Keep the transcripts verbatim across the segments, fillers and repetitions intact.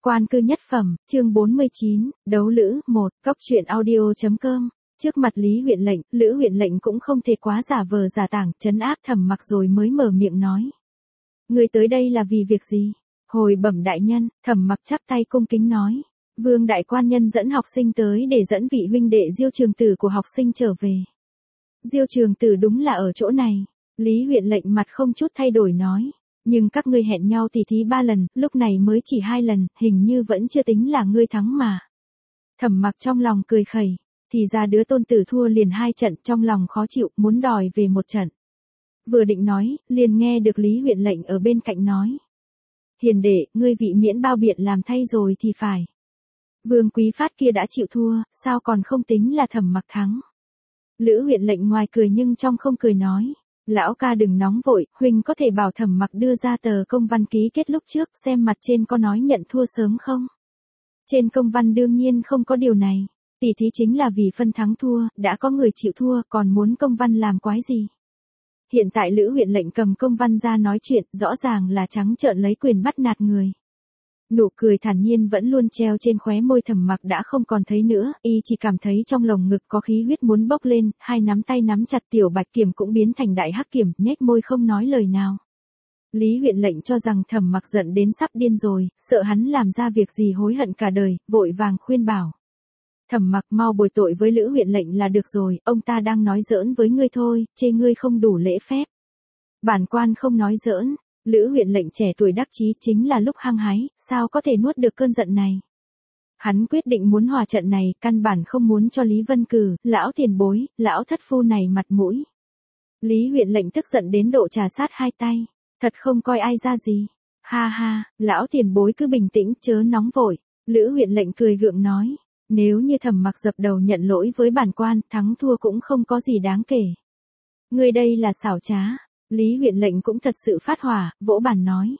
Quan cư nhất phẩm, chương bốn mươi chín, đấu lữ, một, cốc truyện audio chấm com. Trước mặt Lý huyện lệnh, Lữ huyện lệnh cũng không thể quá giả vờ giả tảng, trấn áp Thẩm Mặc rồi mới mở miệng nói. Người tới đây là vì việc gì? Hồi bẩm đại nhân, Thẩm Mặc chắp tay cung kính nói. Vương đại quan nhân dẫn học sinh tới để dẫn vị huynh đệ Diêu trường tử của học sinh trở về. Diêu trường tử đúng là ở chỗ này. Lý huyện lệnh mặt không chút thay đổi nói. Nhưng các ngươi hẹn nhau tỉ thí ba lần, lúc này mới chỉ hai lần, hình như vẫn chưa tính là ngươi thắng mà. Thẩm Mặc trong lòng cười khẩy, thì ra đứa tôn tử thua liền hai trận, trong lòng khó chịu, muốn đòi về một trận. Vừa định nói, liền nghe được Lý huyện lệnh ở bên cạnh nói. Hiền đệ, ngươi vị miễn bao biện làm thay rồi thì phải. Vương Quý Phát kia đã chịu thua, sao còn không tính là Thẩm Mặc thắng. Lữ huyện lệnh ngoài cười nhưng trong không cười nói. Lão ca đừng nóng vội, huynh có thể bảo Thẩm Mặc đưa ra tờ công văn ký kết lúc trước xem mặt trên có nói nhận thua sớm không? Trên công văn đương nhiên không có điều này. Tỷ thí chính là vì phân thắng thua, đã có người chịu thua còn muốn công văn làm quái gì? Hiện tại Lữ huyện lệnh cầm công văn ra nói chuyện, rõ ràng là trắng trợn lấy quyền bắt nạt người. Nụ cười thản nhiên vẫn luôn treo trên khóe môi Thẩm Mặc đã không còn thấy nữa, y chỉ cảm thấy trong lồng ngực có khí huyết muốn bốc lên, hai nắm tay nắm chặt tiểu bạch kiểm cũng biến thành đại hắc kiểm, nhếch môi không nói lời nào. Lý huyện lệnh cho rằng Thẩm Mặc giận đến sắp điên rồi, sợ hắn làm ra việc gì hối hận cả đời, vội vàng khuyên bảo. Thẩm Mặc mau bồi tội với Lữ huyện lệnh là được rồi, ông ta đang nói giỡn với ngươi thôi, chê ngươi không đủ lễ phép. Bản quan không nói giỡn. Lữ huyện lệnh trẻ tuổi đắc chí chính là lúc hăng hái, sao có thể nuốt được cơn giận này. Hắn quyết định muốn hòa trận này, căn bản không muốn cho Lý Vân Cử, lão tiền bối, lão thất phu này mặt mũi. Lý huyện lệnh tức giận đến độ trà sát hai tay, thật không coi ai ra gì. Ha ha, lão tiền bối cứ bình tĩnh chớ nóng vội. Lữ huyện lệnh cười gượng nói, nếu như Thẩm Mặc dập đầu nhận lỗi với bản quan, thắng thua cũng không có gì đáng kể. Ngươi đây là xảo trá. Lý huyện lệnh cũng thật sự phát hỏa, vỗ bàn nói.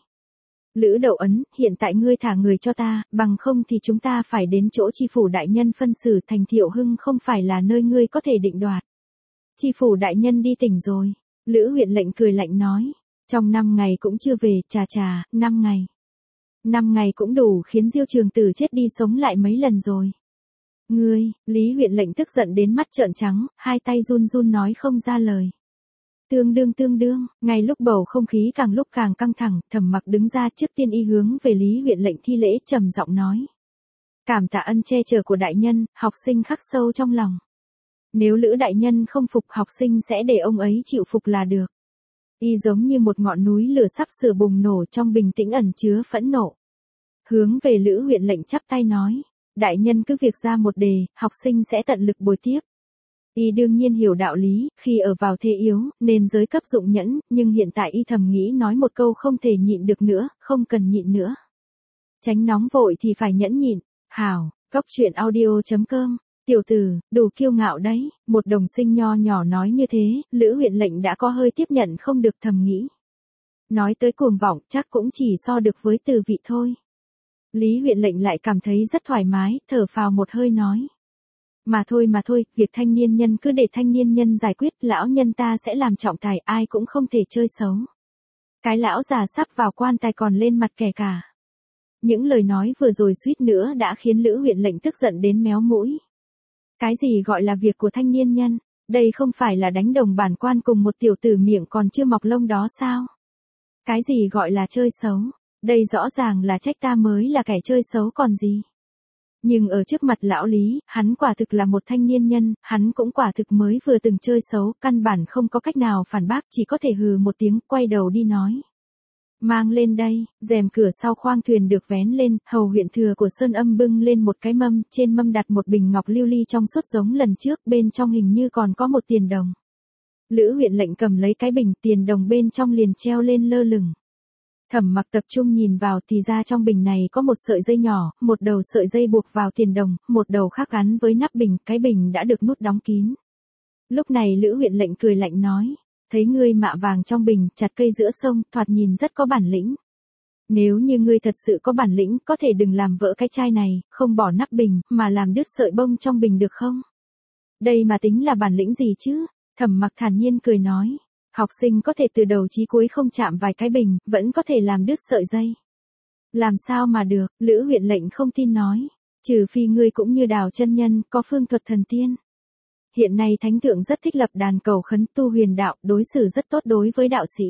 Lữ Đậu Ấn, hiện tại ngươi thả người cho ta, bằng không thì chúng ta phải đến chỗ chi phủ đại nhân phân xử, thành Thiệu Hưng không phải là nơi ngươi có thể định đoạt. Chi phủ đại nhân đi tỉnh rồi. Lữ huyện lệnh cười lạnh nói. Trong năm ngày cũng chưa về, chà chà, năm ngày. Năm ngày cũng đủ khiến Diêu trường tử chết đi sống lại mấy lần rồi. Ngươi, Lý huyện lệnh tức giận đến mắt trợn trắng, hai tay run run nói không ra lời. Tương đương tương đương, ngay lúc bầu không khí càng lúc càng căng thẳng, Thẩm Mặc đứng ra trước tiên y hướng về Lý huyện lệnh thi lễ trầm giọng nói. Cảm tạ ân che chở của đại nhân, học sinh khắc sâu trong lòng. Nếu Lữ đại nhân không phục học sinh sẽ để ông ấy chịu phục là được. Y giống như một ngọn núi lửa sắp sửa bùng nổ trong bình tĩnh ẩn chứa phẫn nộ. Hướng về Lữ huyện lệnh chắp tay nói. Đại nhân cứ việc ra một đề, học sinh sẽ tận lực bồi tiếp. Y đương nhiên hiểu đạo lý, khi ở vào thế yếu, nên giới cấp dụng nhẫn, nhưng hiện tại y thầm nghĩ nói một câu không thể nhịn được nữa, không cần nhịn nữa. Tránh nóng vội thì phải nhẫn nhịn. Hảo, cốc truyện audio chấm com. Tiểu tử, đủ kiêu ngạo đấy, một đồng sinh nho nhỏ nói như thế, Lữ huyện lệnh đã có hơi tiếp nhận không được thầm nghĩ. Nói tới cuồng vọng chắc cũng chỉ so được với Từ Vị thôi. Lý huyện lệnh lại cảm thấy rất thoải mái, thở phào một hơi nói. Mà thôi mà thôi, việc thanh niên nhân cứ để thanh niên nhân giải quyết, lão nhân ta sẽ làm trọng tài, ai cũng không thể chơi xấu. Cái lão già sắp vào quan tài còn lên mặt kẻ cả. Những lời nói vừa rồi suýt nữa đã khiến Lữ huyện lệnh tức giận đến méo mũi. Cái gì gọi là việc của thanh niên nhân, đây không phải là đánh đồng bản quan cùng một tiểu tử miệng còn chưa mọc lông đó sao? Cái gì gọi là chơi xấu, đây rõ ràng là trách ta mới là kẻ chơi xấu còn gì. Nhưng ở trước mặt lão Lý, hắn quả thực là một thanh niên nhân, hắn cũng quả thực mới vừa từng chơi xấu, căn bản không có cách nào phản bác, chỉ có thể hừ một tiếng, quay đầu đi nói. Mang lên đây, rèm cửa sau khoang thuyền được vén lên, hầu huyện thừa của Sơn Âm bưng lên một cái mâm, trên mâm đặt một bình ngọc lưu ly trong suốt giống lần trước, bên trong hình như còn có một tiền đồng. Lữ huyện lệnh cầm lấy cái bình, tiền đồng bên trong liền treo lên lơ lửng. Thẩm Mặc tập trung nhìn vào thì ra trong bình này có một sợi dây nhỏ, một đầu sợi dây buộc vào tiền đồng, một đầu khác gắn với nắp bình, cái bình đã được nút đóng kín. Lúc này Lữ huyện lệnh cười lạnh nói, thấy ngươi mạ vàng trong bình, chặt cây giữa sông, thoạt nhìn rất có bản lĩnh. Nếu như ngươi thật sự có bản lĩnh, có thể đừng làm vỡ cái chai này, không bỏ nắp bình, mà làm đứt sợi bông trong bình được không? Đây mà tính là bản lĩnh gì chứ? Thẩm Mặc thản nhiên cười nói. Học sinh có thể từ đầu chí cuối không chạm vài cái bình, vẫn có thể làm đứt sợi dây. Làm sao mà được, Lữ huyện lệnh không tin nói. Trừ phi ngươi cũng như Đào chân nhân, có phương thuật thần tiên. Hiện nay thánh thượng rất thích lập đàn cầu khấn tu huyền đạo, đối xử rất tốt đối với đạo sĩ.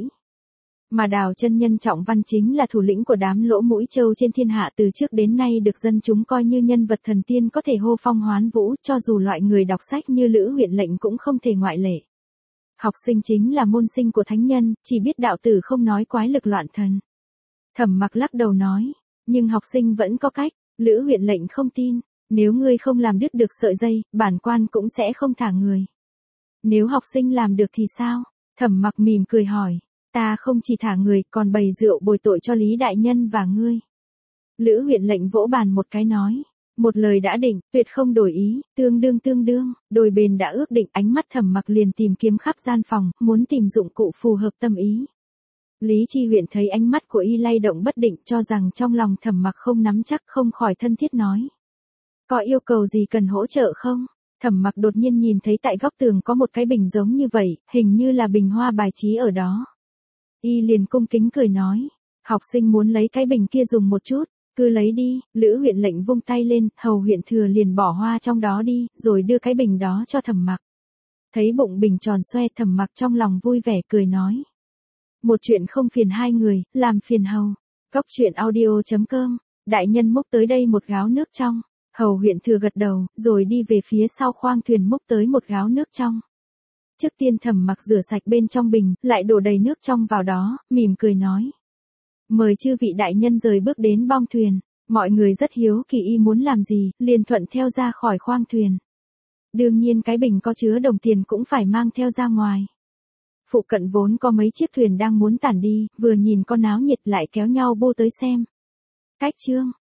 Mà Đào chân nhân Trọng Văn chính là thủ lĩnh của đám lỗ mũi trâu trên thiên hạ, từ trước đến nay được dân chúng coi như nhân vật thần tiên có thể hô phong hoán vũ, cho dù loại người đọc sách như Lữ huyện lệnh cũng không thể ngoại lệ. Học sinh chính là môn sinh của thánh nhân, chỉ biết đạo tử không nói quái lực loạn thần. Thẩm Mặc lắc đầu nói, nhưng học sinh vẫn có cách. Lữ huyện lệnh không tin, nếu ngươi không làm đứt được sợi dây, bản quan cũng sẽ không thả người. Nếu học sinh làm được thì sao? Thẩm Mặc mỉm cười hỏi, ta không chỉ thả người, còn bày rượu bồi tội cho Lý đại nhân và ngươi. Lữ huyện lệnh vỗ bàn một cái nói, một lời đã định, tuyệt không đổi ý, tương đương tương đương, đôi bên đã ước định. Ánh mắt Thẩm Mặc liền tìm kiếm khắp gian phòng, muốn tìm dụng cụ phù hợp tâm ý. Lý Chi Huyện thấy ánh mắt của y lay động bất định, cho rằng trong lòng Thẩm Mặc không nắm chắc, không khỏi thân thiết nói, có yêu cầu gì cần hỗ trợ không? Thẩm Mặc đột nhiên nhìn thấy tại góc tường có một cái bình giống như vậy, hình như là bình hoa bài trí ở đó. Y liền cung kính cười nói, học sinh muốn lấy cái bình kia dùng một chút, cứ lấy đi. Lữ huyện lệnh vung tay lên, hầu huyện thừa liền bỏ hoa trong đó đi, rồi đưa cái bình đó cho Thẩm Mặc. Thấy bụng bình tròn xoe, Thẩm Mặc trong lòng vui vẻ cười nói, một chuyện không phiền hai người, làm phiền hầu. Cóc truyện audio chấm com. Đại nhân múc tới đây một gáo nước trong. Hầu huyện thừa gật đầu, rồi đi về phía sau khoang thuyền múc tới một gáo nước trong. Trước tiên Thẩm Mặc rửa sạch bên trong bình, lại đổ đầy nước trong vào đó, mỉm cười nói, mời chư vị đại nhân rời bước đến bong thuyền. Mọi người rất hiếu kỳ y muốn làm gì, liền thuận theo ra khỏi khoang thuyền. Đương nhiên cái bình có chứa đồng tiền cũng phải mang theo ra ngoài. Phụ cận vốn có mấy chiếc thuyền đang muốn tản đi, vừa nhìn con náo nhiệt lại kéo nhau bô tới xem. Cách chương